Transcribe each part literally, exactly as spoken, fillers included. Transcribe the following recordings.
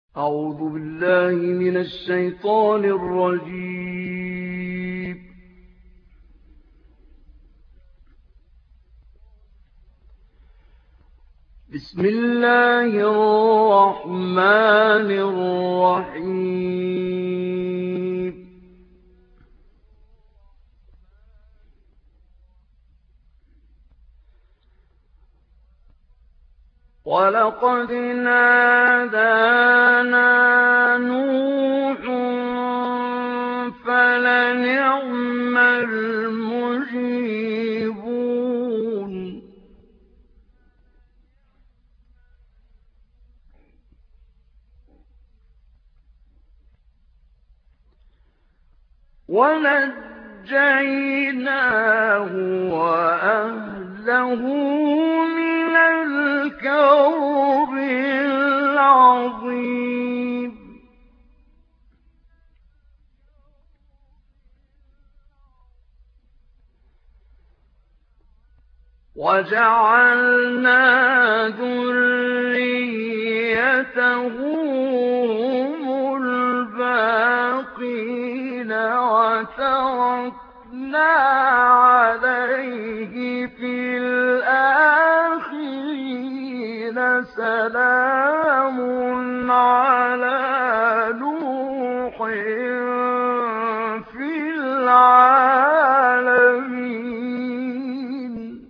أعوذ بالله من الشيطان الرجيم. بسم الله الرحمن الرحيم. ولقد نادانا نوح فلنعم المجيبون. ونجيناه وأهله من الكرب العظيم. وجعلنا ذريته هم الباقين وتركنا عليه في الآخرين سلام على نوح في العالمين.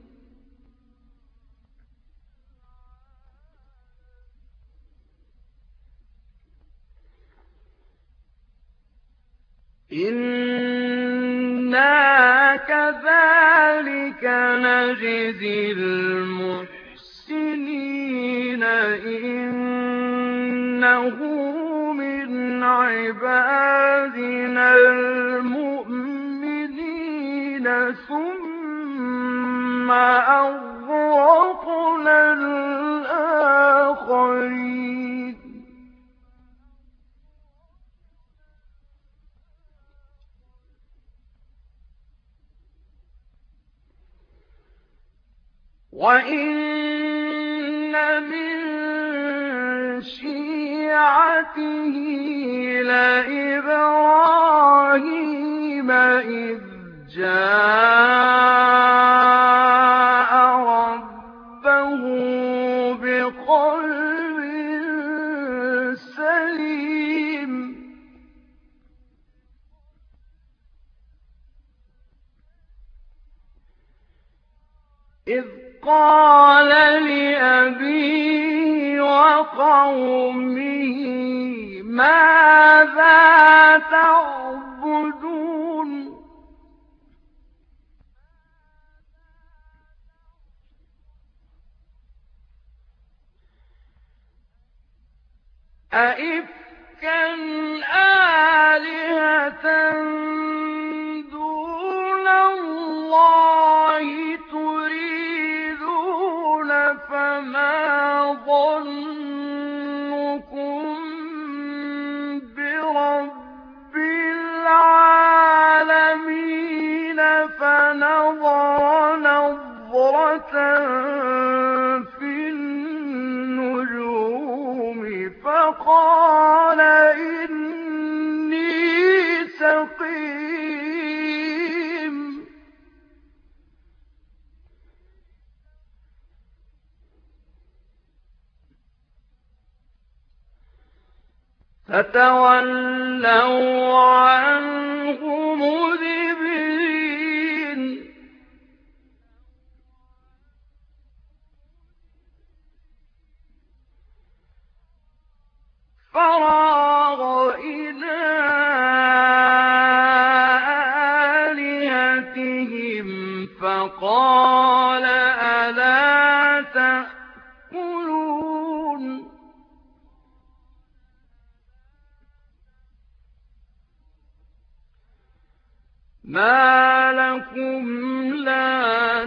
إنا كذلك نجزي المحسنين إنه من عبادنا المؤمنين ثم أغرقنا الآخرين. وَإِنَّ مِن شِيعَتِهِ لَإِبْرَاهِيمَ إِذْ جَاءَ رَبَّهُ بِقَلْبٍ سَلِيمٍ. إذ قال لأبيه وقومه ماذا تعبدون. أئفكا آلهة دون الله تريدون فما ظنكم برب العالمين. فنظر نظرة في النجوم فقال إني سقيم. فتولوا عنه مدبرين. فراغ إلى آلهتهم فقال ألا تأكلون. ما لكم لا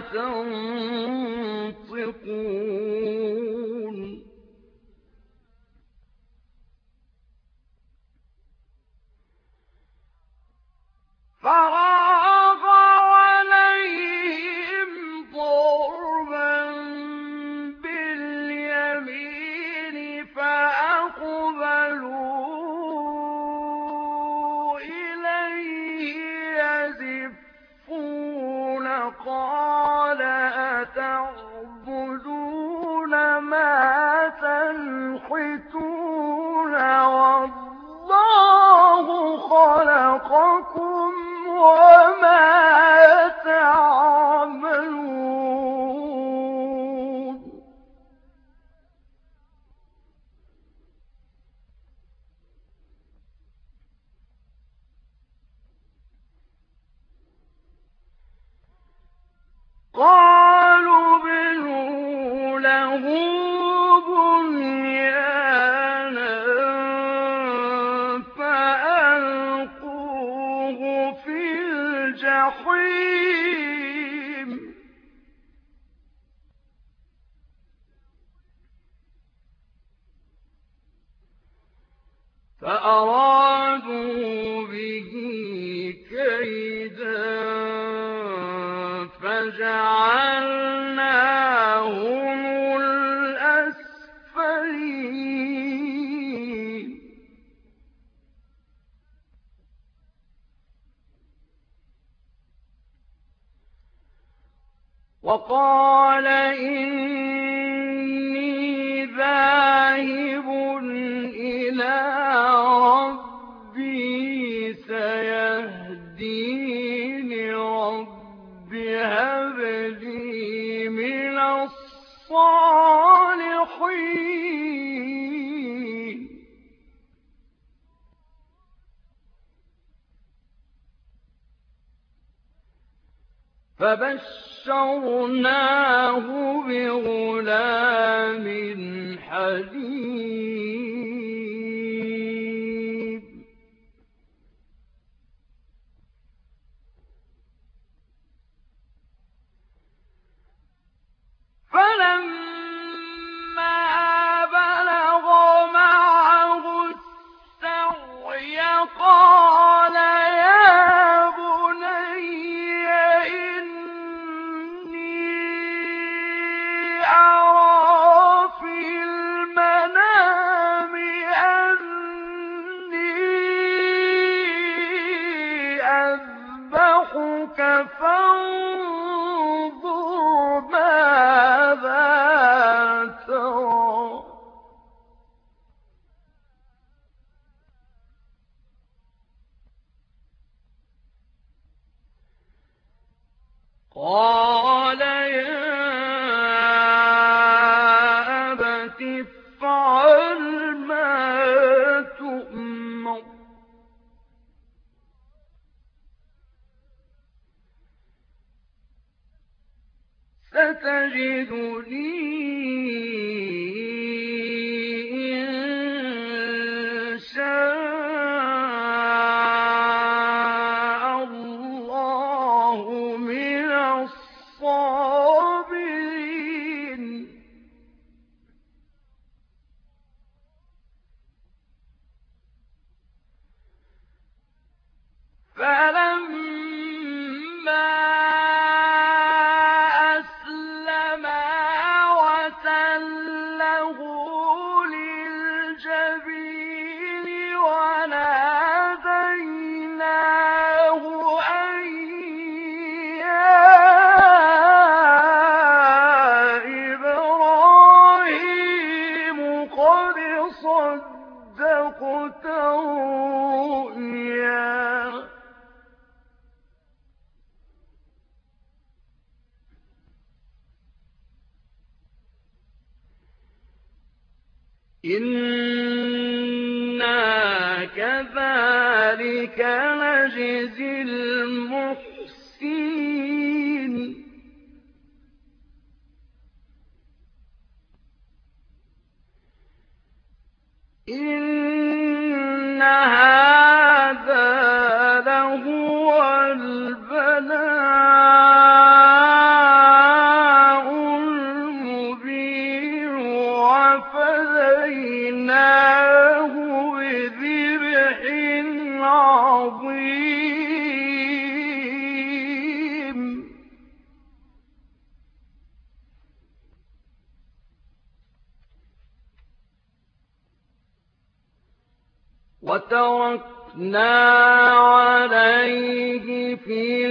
تنطقون. فراغ عليهم ضربا باليمين فأقبلوا قال أتعبدون ما تنحتون والله خلقكم وما تعملون قالوا ابنوا له بنيانا فألقوه في الجحيم فأرادوا به كيدا فجعلناهم الأسفلين وقال إني ذاهب إلى ربي سيهدين رب هب لي من الصالحين فبشرناه بغلام حليم فلما بلغ معه السعي قال يا بني إني أرى في المنام أني أذبحك فانظر ماذا ترى قال يا أبت افعل ما تؤمر ستجدني إن شاء الله من الصابرين فلما أسلما وتله للجبين وناديناه أن يا إبراهيم قد صدقت الرؤيا إنا كذلك نجزي المحسنين إن هذا لهو البلاء المبين وفديناه بذبح عظيم وتركنا عليه في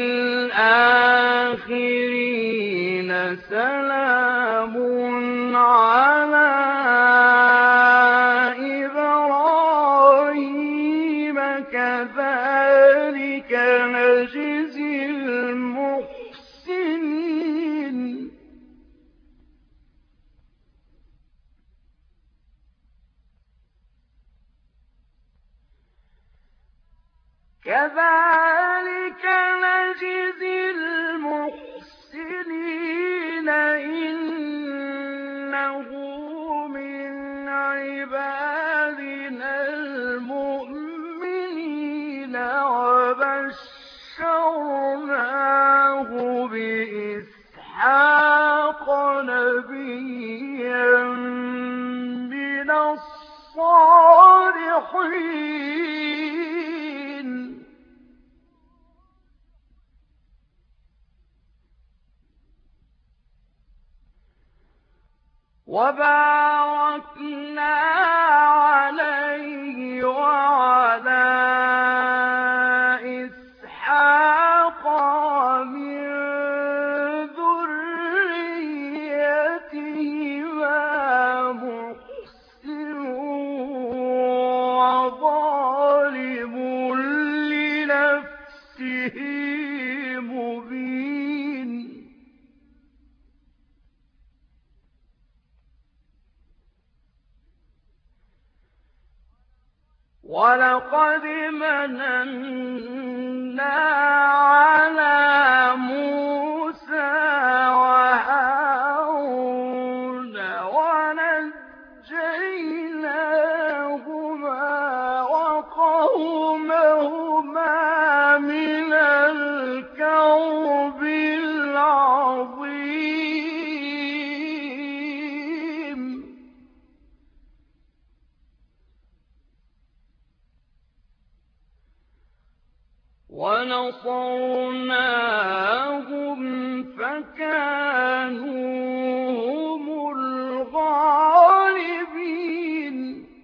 الآخرين سلام على إبراهيم كذلك نجزي المحسنين كذلك نجزي المحسنين إنه من عبادنا المؤمنين وبشرناه بإسحاق نبيا من الصالحين وباركنا عليه وعلى إسحاق من ذريتهما محسن وظالم لنفسه مبين ولقد مننا على موسى وهارون ونجيناهما وقومهما من الكرب العظيم ونصرناهم فكانوا هم الغالبين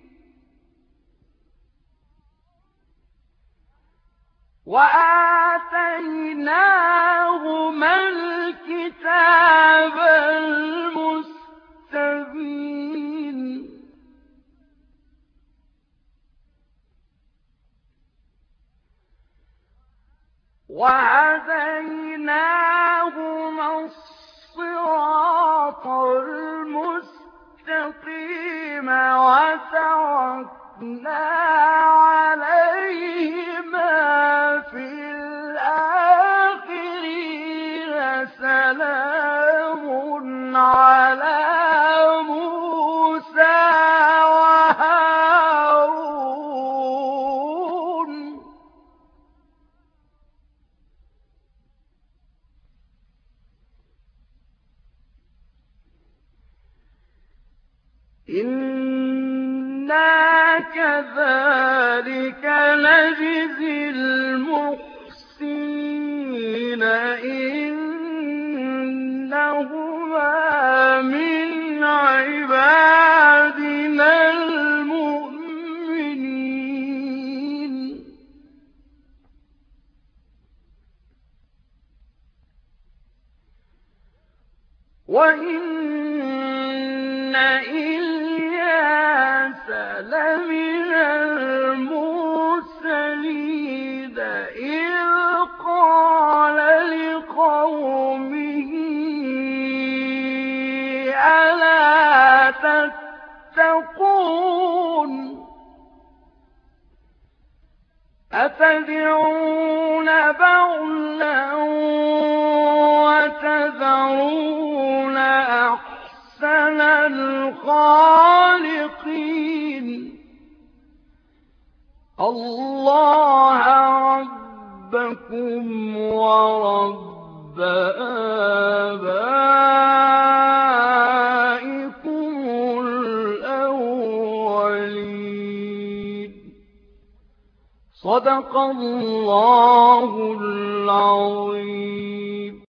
وآتيناهما الكتاب المستبين وهديناهما الصراط المستقيم وتركنا عليهما في الآخرين سلام على موسى وهارون إنا كذلك نجزي المحسنين إنهما من عبادنا المؤمنين وإن إلياس لمن المرسلين إذ قال لقومه ألا تتقون أتدعون بعلا وتذرون أحسن الخالقين الله ربكم ورب آبائكم الأولين صدق الله العظيم.